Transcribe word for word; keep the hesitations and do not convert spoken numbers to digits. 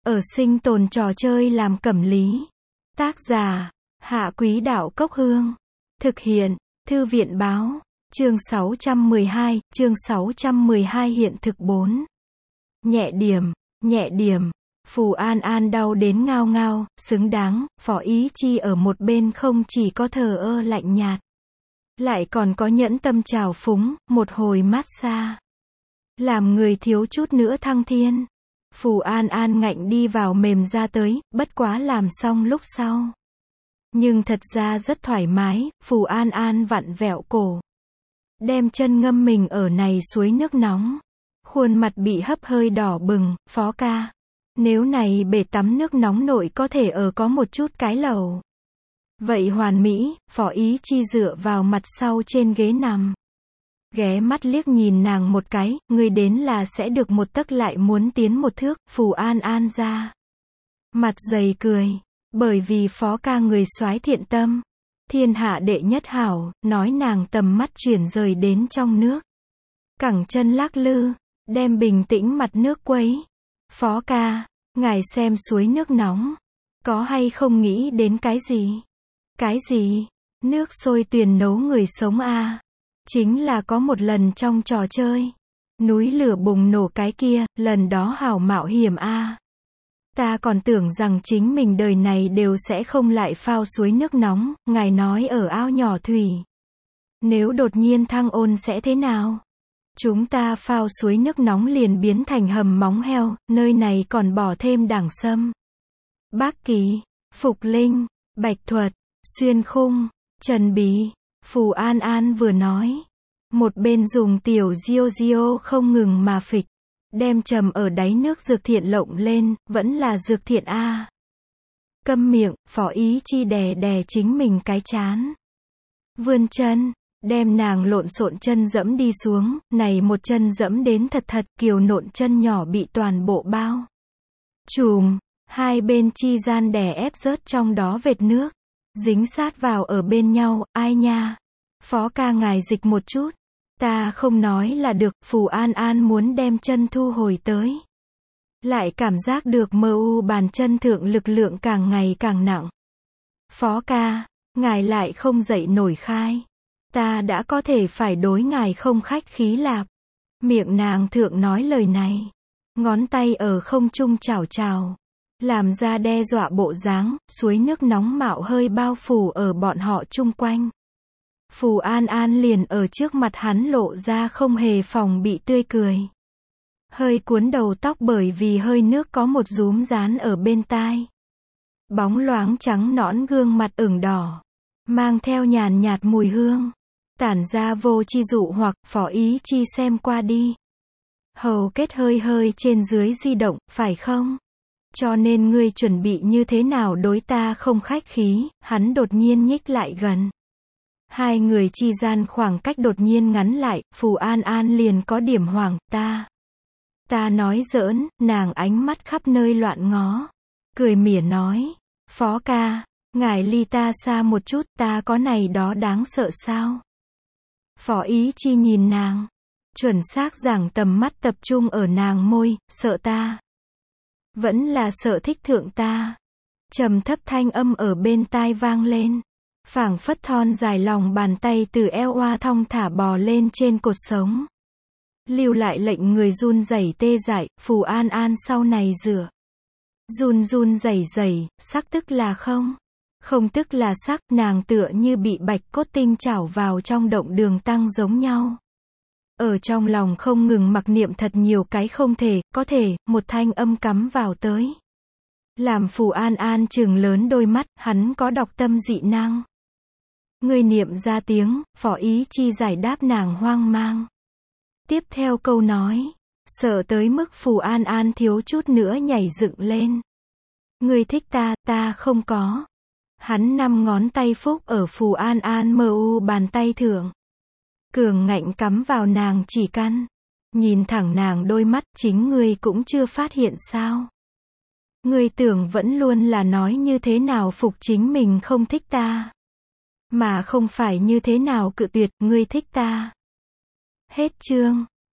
Ở sinh tồn trò chơi làm cẩm lý. Tác giả, Hạ Quý Đạo Cốc Hương. Thực hiện, Thư viện Báo. Chương sáu trăm mười hai, chương sáu trăm mười hai hiện thực bốn. Nhẹ điểm, nhẹ điểm. Phù An An đau đến ngao ngao, xứng đáng, Phó Ý Chi ở một bên không chỉ có thờ ơ lạnh nhạt, lại còn có nhẫn tâm trào phúng, một hồi mát xa. Làm người thiếu chút nữa thăng thiên. Phù An An ngạnh đi vào mềm ra tới, bất quá làm xong lúc sau. Nhưng thật ra rất thoải mái, Phù An An vặn vẹo cổ. Đem chân ngâm mình ở này suối nước nóng. Khuôn mặt bị hấp hơi đỏ bừng, Phó ca. Nếu này bể tắm nước nóng nội có thể ở có một chút cái lầu. Vậy hoàn mỹ, Phó Ý Chi dựa vào mặt sau trên ghế nằm. Ghé mắt liếc nhìn nàng một cái, người đến là sẽ được một tấc lại muốn tiến một thước, Phù An An ra. Mặt dày cười, bởi vì Phó ca người soái thiện tâm. Thiên hạ đệ nhất hảo, nói nàng tầm mắt chuyển rời đến trong nước. Cẳng chân lắc lư, đem bình tĩnh mặt nước quấy. Phó ca, ngài xem suối nước nóng. Có hay không nghĩ đến cái gì? Cái gì? Nước sôi tuyền nấu người sống à? Chính là có một lần trong trò chơi. Núi lửa bùng nổ cái kia, lần đó hảo mạo hiểm à? Ta còn tưởng rằng chính mình đời này đều sẽ không lại phao suối nước nóng, ngài nói ở ao nhỏ thủy. Nếu đột nhiên thăng ôn sẽ thế nào? Chúng ta phao suối nước nóng liền biến thành hầm móng heo, nơi này còn bỏ thêm đảng sâm. Bác Kỳ, Phục Linh, Bạch Thuật, Xuyên Khung, Trần Bí, Phù An An vừa nói. Một bên dùng tiểu diêu diêu không ngừng mà phịch. Đem trầm ở đáy nước dược thiện lộng lên, vẫn là dược thiện a. À. Câm miệng, Phó Ý Chi đè đè chính mình cái chán. Vươn chân, đem nàng lộn xộn chân dẫm đi xuống, này một chân dẫm đến thật thật, kiều nộn chân nhỏ bị toàn bộ bao. Chùm, hai bên chi gian đè ép rớt trong đó vệt nước. Dính sát vào ở bên nhau, ai nha. Phó ca ngài dịch một chút. Ta không nói là được, Phù An An muốn đem chân thu hồi tới. Lại cảm giác được mơ u bàn chân thượng lực lượng càng ngày càng nặng. Phó ca, ngài lại không dậy nổi khai. Ta đã có thể phải đối ngài không khách khí lạp. Miệng nàng thượng nói lời này. Ngón tay ở không trung chào chào. Làm ra đe dọa bộ dáng, suối nước nóng mạo hơi bao phủ ở bọn họ chung quanh. Phù An An liền ở trước mặt hắn lộ ra không hề phòng bị tươi cười. Hơi cuốn đầu tóc bởi vì hơi nước có một rúm dán ở bên tai. Bóng loáng trắng nõn gương mặt ửng đỏ. Mang theo nhàn nhạt mùi hương. Tản ra vô chi dụ hoặc, Phó Ý Chi xem qua đi. Hầu kết hơi hơi trên dưới di động, phải không? Cho nên ngươi chuẩn bị như thế nào đối ta không khách khí, hắn đột nhiên nhích lại gần. Hai người chi gian khoảng cách đột nhiên ngắn lại, Phù An An liền có điểm hoảng, ta. Ta nói giỡn, nàng ánh mắt khắp nơi loạn ngó. Cười mỉa nói, Phó ca, ngài ly ta xa một chút, ta có này đó đáng sợ sao? Phó Ý Chi nhìn nàng, chuẩn xác rằng tầm mắt tập trung ở nàng môi, sợ ta. Vẫn là sợ thích thượng ta. Trầm thấp thanh âm ở bên tai vang lên. Phảng phất thon dài lòng bàn tay từ eo oa thong thả bò lên trên cột sống. Lưu lại lệnh người run rẩy tê dại, Phù An An sau này rửa. Run run rẩy rẩy, sắc tức là không. Không tức là sắc, nàng tựa như bị bạch cốt tinh chảo vào trong động đường tăng giống nhau. Ở trong lòng không ngừng mặc niệm thật nhiều cái không thể, có thể, một thanh âm cắm vào tới. Làm Phù An An trừng lớn đôi mắt, hắn có đọc tâm dị năng. Người niệm ra tiếng, Phó Ý Chi giải đáp nàng hoang mang. Tiếp theo câu nói, sợ tới mức Phù An An thiếu chút nữa nhảy dựng lên. Người thích ta, ta không có. Hắn năm ngón tay phúc ở Phù An An mờ u bàn tay thượng. Cường ngạnh cắm vào nàng chỉ căn. Nhìn thẳng nàng đôi mắt, chính ngươi cũng chưa phát hiện sao. Ngươi tưởng vẫn luôn là nói như thế nào phục chính mình không thích ta. Mà không phải như thế nào cự tuyệt, ngươi thích ta. Hết chương.